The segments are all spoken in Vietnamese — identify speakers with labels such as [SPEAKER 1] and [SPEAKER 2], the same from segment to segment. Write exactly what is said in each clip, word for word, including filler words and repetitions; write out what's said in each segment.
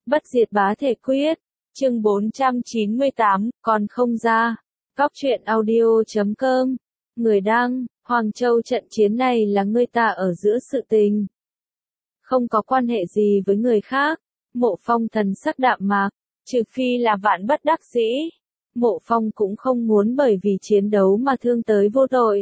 [SPEAKER 1] Bất diệt bá thể quyết, chương bốn trăm chín mươi tám, còn không ra. Góc truyện audio chấm com, người đăng, Hoàng Châu trận chiến này là ngươi ta ở giữa sự tình. Không có quan hệ gì với người khác, Mộ Phong thần sắc đạm mạc, trừ phi là vạn bất đắc dĩ. Mộ Phong cũng không muốn bởi vì chiến đấu mà thương tới vô tội.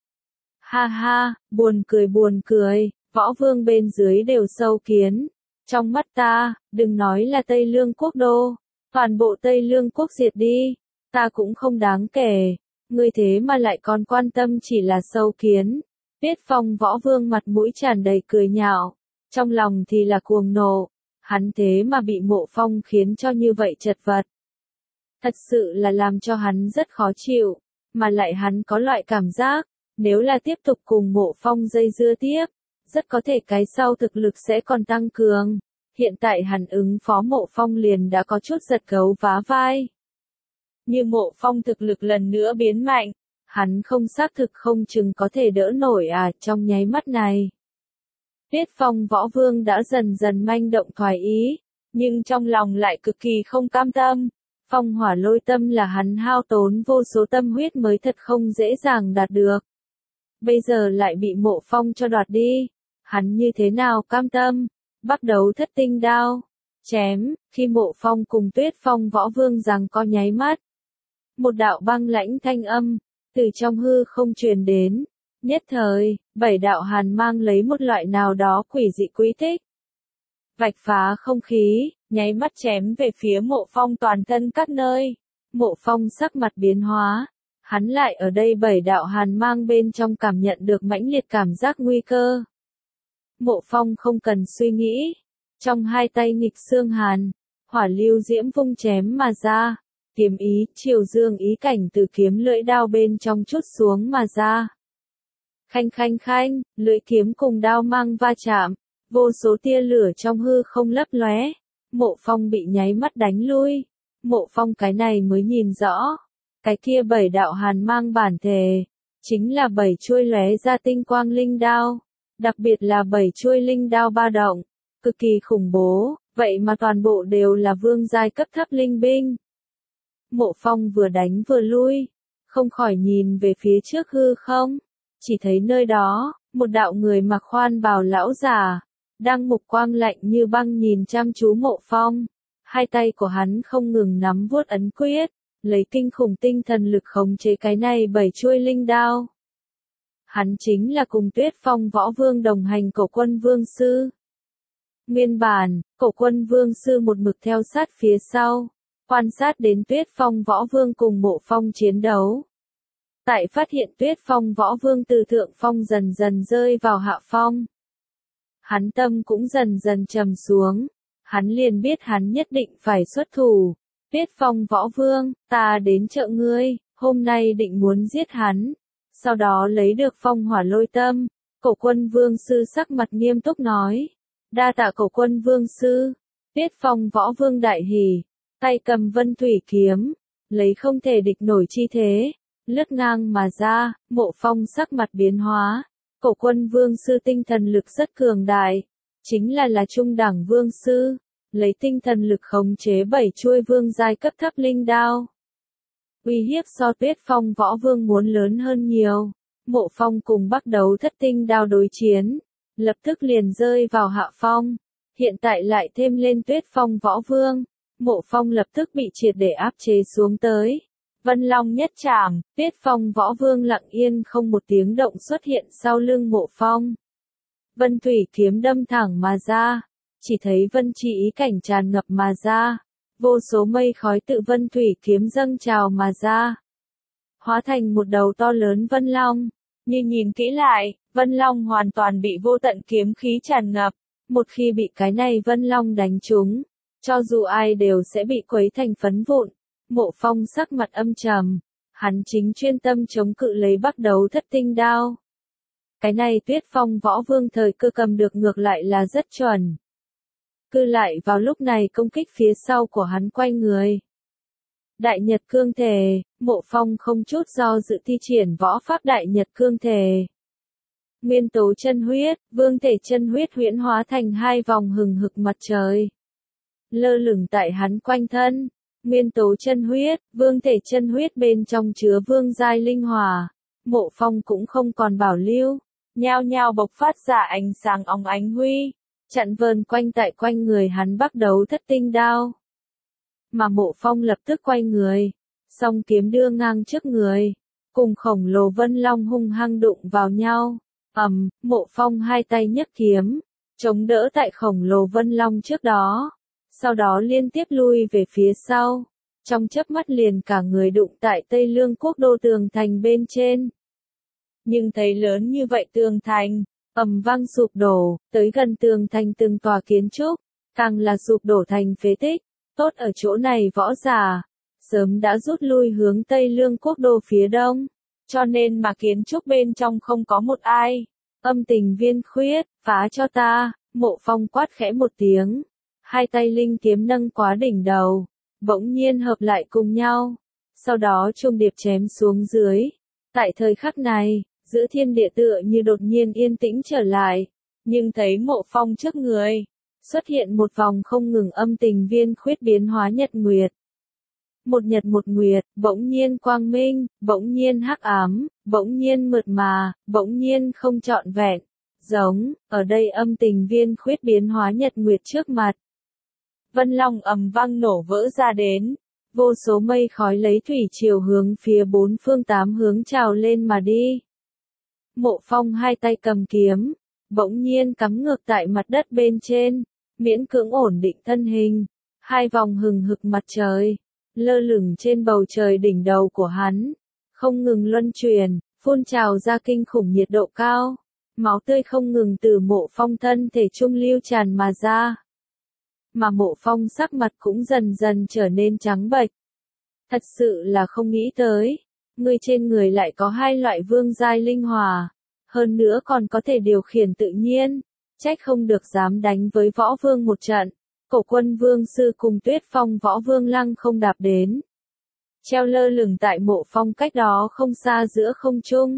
[SPEAKER 1] Ha ha, buồn cười buồn cười, võ vương bên dưới đều sâu kiến. Trong mắt ta, đừng nói là Tây Lương quốc đô, toàn bộ Tây Lương quốc diệt đi, ta cũng không đáng kể, ngươi thế mà lại còn quan tâm chỉ là sâu kiến. Tiết Phong võ vương mặt mũi tràn đầy cười nhạo, trong lòng thì là cuồng nộ, hắn thế mà bị Mộ Phong khiến cho như vậy chật vật. Thật sự là làm cho hắn rất khó chịu, mà lại hắn có loại cảm giác, nếu là tiếp tục cùng Mộ Phong dây dưa tiếp, rất có thể cái sau thực lực sẽ còn tăng cường. Hiện tại hắn ứng phó Mộ Phong liền đã có chút giật gấu vá vai. Như Mộ Phong thực lực lần nữa biến mạnh, hắn không xác thực không chừng có thể đỡ nổi à trong nháy mắt này. Tiết Phong võ vương đã dần dần manh động thoái ý, nhưng trong lòng lại cực kỳ không cam tâm. Phong hỏa lôi tâm là hắn hao tốn vô số tâm huyết mới thật không dễ dàng đạt được. Bây giờ lại bị Mộ Phong cho đoạt đi. Hắn như thế nào cam tâm, bắt đầu thất tinh đao, chém, khi Mộ Phong cùng Tuyết Phong võ vương giằng co nháy mắt. Một đạo băng lãnh thanh âm, từ trong hư không truyền đến, nhất thời, bảy đạo hàn mang lấy một loại nào đó quỷ dị quý thích. Vạch phá không khí, nháy mắt chém về phía Mộ Phong toàn thân các nơi. Mộ Phong sắc mặt biến hóa, hắn lại ở đây bảy đạo hàn mang bên trong cảm nhận được mãnh liệt cảm giác nguy cơ. Mộ Phong không cần suy nghĩ, trong hai tay nghịch xương hàn, hỏa lưu diễm vung chém mà ra, kiếm ý, chiều dương ý cảnh từ kiếm lưỡi đao bên trong chút xuống mà ra. Khanh khanh khanh, lưỡi kiếm cùng đao mang va chạm, vô số tia lửa trong hư không lấp lóe, Mộ Phong bị nháy mắt đánh lui. Mộ Phong cái này mới nhìn rõ, cái kia bảy đạo hàn mang bản thể, chính là bảy chuôi lóe ra tinh quang linh đao. Đặc biệt là bảy chuôi linh đao ba động, cực kỳ khủng bố, vậy mà toàn bộ đều là vương giai cấp thấp linh binh. Mộ Phong vừa đánh vừa lui, không khỏi nhìn về phía trước hư không, chỉ thấy nơi đó, một đạo người mặc khoan bào lão già, đang mục quang lạnh như băng nhìn chăm chú Mộ Phong, hai tay của hắn không ngừng nắm vuốt ấn quyết, lấy kinh khủng tinh thần lực khống chế cái này bảy chuôi linh đao. Hắn chính là cùng Tuyết Phong võ vương đồng hành Cổ Quân Vương Sư. Nguyên bản, Cổ Quân Vương Sư một mực theo sát phía sau, quan sát đến Tuyết Phong võ vương cùng Mộ Phong chiến đấu. Tại phát hiện Tuyết Phong võ vương từ thượng phong dần dần rơi vào hạ phong. Hắn tâm cũng dần dần trầm xuống, hắn liền biết hắn nhất định phải xuất thủ. Tuyết Phong võ vương, ta đến trợ ngươi, hôm nay định muốn giết hắn. Sau đó lấy được phong hỏa lôi tâm, Cổ Quân Vương Sư sắc mặt nghiêm túc nói. Đa tạ Cổ Quân Vương Sư. Tiết Phong võ vương đại hỉ, tay cầm vân thủy kiếm, lấy không thể địch nổi chi thế, lướt ngang mà ra. Mộ Phong sắc mặt biến hóa, Cổ Quân Vương Sư tinh thần lực rất cường đại, chính là là trung đẳng Vương Sư, lấy tinh thần lực khống chế bảy chuôi vương giai cấp thấp linh đao. Uy hiếp so Tuyết Phong võ vương muốn lớn hơn nhiều. Mộ Phong cùng bắt đầu thất tinh đao đối chiến, lập tức liền rơi vào hạ phong. Hiện tại lại thêm lên Tuyết Phong võ vương, Mộ Phong lập tức bị triệt để áp chế xuống tới. Vân Long nhất trảm, Tuyết Phong võ vương lặng yên không một tiếng động xuất hiện sau lưng Mộ Phong. Vân thủy kiếm đâm thẳng mà ra, chỉ thấy vân chi ý cảnh tràn ngập mà ra. Vô số mây khói tự vân thủy kiếm dâng trào mà ra, hóa thành một đầu to lớn vân long. Như nhìn kỹ lại, vân long hoàn toàn bị vô tận kiếm khí tràn ngập. Một khi bị cái này vân long đánh trúng, cho dù ai đều sẽ bị quấy thành phấn vụn. Mộ Phong sắc mặt âm trầm, hắn chính chuyên tâm chống cự lấy bắt đầu thất tinh đao. Cái này Tuyết Phong võ vương thời cơ cầm được ngược lại là rất chuẩn. Cư lại vào lúc này công kích phía sau của hắn quay người. Đại Nhật Cương Thể, Mộ Phong không chút do dự thi triển võ pháp Đại Nhật Cương Thể. Nguyên tố chân huyết, vương thể chân huyết huyễn hóa thành hai vòng hừng hực mặt trời. lơ lửng tại hắn quanh thân. Nguyên tố chân huyết, vương thể chân huyết bên trong chứa vương giai linh hỏa. Mộ Phong cũng không còn bảo lưu, nhao nhao bộc phát ra ánh sáng óng ánh huy, chặn vờn quanh tại quanh người hắn bắt đầu thất tinh đao. Mà Mộ Phong lập tức quay người, song kiếm đưa ngang trước người, cùng khổng lồ Vân Long hung hăng đụng vào nhau. Ầm, Mộ Phong hai tay nhấc kiếm, chống đỡ tại khổng lồ Vân Long trước đó, sau đó liên tiếp lui về phía sau, trong chớp mắt liền cả người đụng tại Tây Lương quốc đô tường thành bên trên. Nhưng thấy lớn như vậy tường thành, ầm vang sụp đổ, tới gần tường thành từng tòa kiến trúc, càng là sụp đổ thành phế tích. Tốt ở chỗ này võ giả sớm đã rút lui hướng Tây Lương quốc đô phía đông, cho nên mà kiến trúc bên trong không có một ai. Âm tình viên khuyết, phá cho ta. Mộ Phong quát khẽ một tiếng, hai tay linh kiếm nâng quá đỉnh đầu, bỗng nhiên hợp lại cùng nhau, sau đó trung điệp chém xuống dưới. Tại thời khắc này, giữa thiên địa tựa như đột nhiên yên tĩnh trở lại, nhưng thấy Mộ Phong trước người xuất hiện một vòng không ngừng âm tình viên khuyết biến hóa nhật nguyệt. Một nhật một nguyệt, bỗng nhiên quang minh, bỗng nhiên hắc ám, bỗng nhiên mượt mà, bỗng nhiên không trọn vẹn. Giống, ở đây âm tình viên khuyết biến hóa nhật nguyệt trước mặt. Vân Long ầm vang nổ vỡ ra đến, vô số mây khói lấy thủy triều hướng phía bốn phương tám hướng trào lên mà đi. Mộ Phong hai tay cầm kiếm, bỗng nhiên cắm ngược tại mặt đất bên trên, miễn cưỡng ổn định thân hình, hai vòng hừng hực mặt trời lơ lửng trên bầu trời đỉnh đầu của hắn, không ngừng luân chuyển, phun trào ra kinh khủng nhiệt độ cao, máu tươi không ngừng từ Mộ Phong thân thể trung lưu tràn mà ra. Mà Mộ Phong sắc mặt cũng dần dần trở nên trắng bệch. Thật sự là không nghĩ tới, ngươi trên người lại có hai loại vương giai linh hỏa, hơn nữa còn có thể điều khiển tự nhiên, trách không được dám đánh với võ vương một trận. Cổ Quân Vương sư cùng Tuyết Phong võ vương lăng không đạp đến, treo lơ lửng tại Mộ Phong cách đó không xa giữa không trung.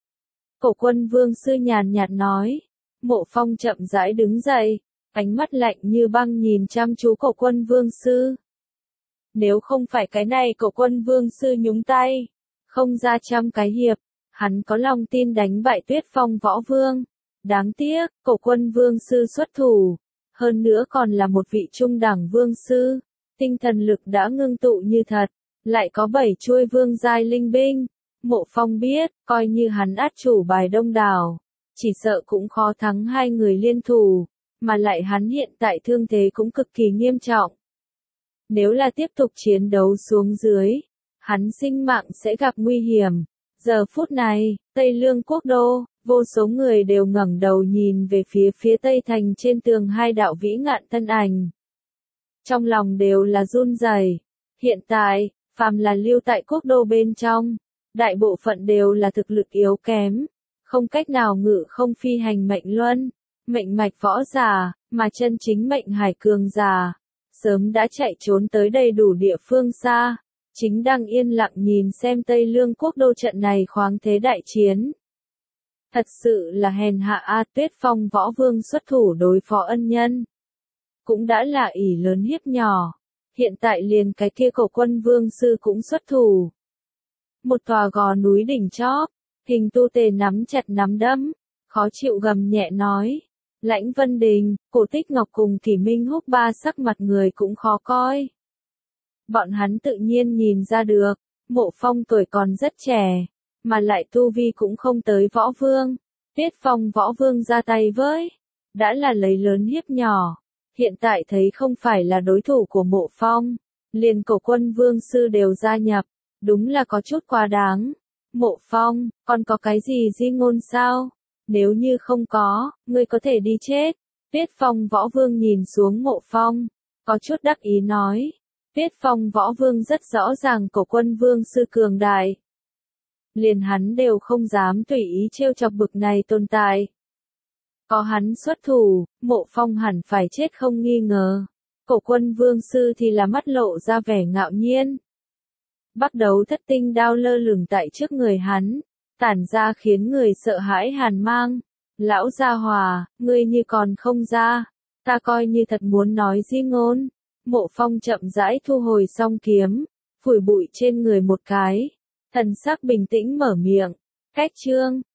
[SPEAKER 1] Cổ Quân Vương sư nhàn nhạt nói. Mộ Phong chậm rãi đứng dậy, ánh mắt lạnh như băng nhìn chăm chú Cổ Quân Vương sư. Nếu không phải cái này Cổ Quân Vương sư nhúng tay, không ra trăm cái hiệp, hắn có lòng tin đánh bại Tuyết Phong võ vương. Đáng tiếc, Cổ Quân Vương sư xuất thủ, hơn nữa còn là một vị trung đẳng vương sư, tinh thần lực đã ngưng tụ như thật, lại có bảy chuôi vương giai linh binh. Mộ Phong biết, coi như hắn át chủ bài đông đảo, chỉ sợ cũng khó thắng hai người liên thủ, mà lại hắn hiện tại thương thế cũng cực kỳ nghiêm trọng. Nếu là tiếp tục chiến đấu xuống dưới, hắn sinh mạng sẽ gặp nguy hiểm. Giờ phút này, Tây Lương quốc đô, vô số người đều ngẩng đầu nhìn về phía phía tây thành trên tường hai đạo vĩ ngạn thân ảnh. Trong lòng đều là run rẩy. Hiện tại, phàm là lưu tại quốc đô bên trong, đại bộ phận đều là thực lực yếu kém, không cách nào ngự không phi hành mệnh luân, mệnh mạch võ giả, mà chân chính mệnh hải cường giả, sớm đã chạy trốn tới đầy đủ địa phương xa, chính đang yên lặng nhìn xem Tây Lương quốc đô trận này khoáng thế đại chiến. Thật sự là hèn hạ a. Tuyết Phong võ vương xuất thủ đối phó ân nhân, cũng đã là ỷ lớn hiếp nhỏ, hiện tại liền cái kia Cổ Quân Vương sư cũng xuất thủ. Một tòa gò núi đỉnh chóp, Hình Tu Tề nắm chặt nắm đấm, khó chịu gầm nhẹ nói. Lãnh Vân Đình, Cổ Tích Ngọc cùng Kỷ Minh Húc ba sắc mặt người cũng khó coi. Bọn hắn tự nhiên nhìn ra được, Mộ Phong tuổi còn rất trẻ, mà lại tu vi cũng không tới võ vương. Tuyết Phong võ vương ra tay với, đã là lấy lớn hiếp nhỏ, hiện tại thấy không phải là đối thủ của Mộ Phong, liền Cổ Quân Vương sư đều gia nhập, đúng là có chút quá đáng. Mộ Phong, còn có cái gì di ngôn sao? Nếu như không có, ngươi có thể đi chết. Tuyết Phong võ vương nhìn xuống Mộ Phong, có chút đắc ý nói. Tuyết Phong võ vương rất rõ ràng Cổ Quân Vương sư cường đại, liền hắn đều không dám tùy ý trêu chọc bực này tồn tại. Có hắn xuất thủ, Mộ Phong hẳn phải chết không nghi ngờ. Cổ Quân Vương sư thì là mắt lộ ra vẻ ngạo nhiên. Bắt đầu thất tinh đao lơ lửng tại trước người hắn, tản ra khiến người sợ hãi hàn mang. Lão gia hòa, ngươi như còn không ra, ta coi như thật muốn nói di ngôn. Mộ Phong chậm rãi thu hồi song kiếm, phủi bụi trên người một cái, thần sắc bình tĩnh mở miệng, cách chương.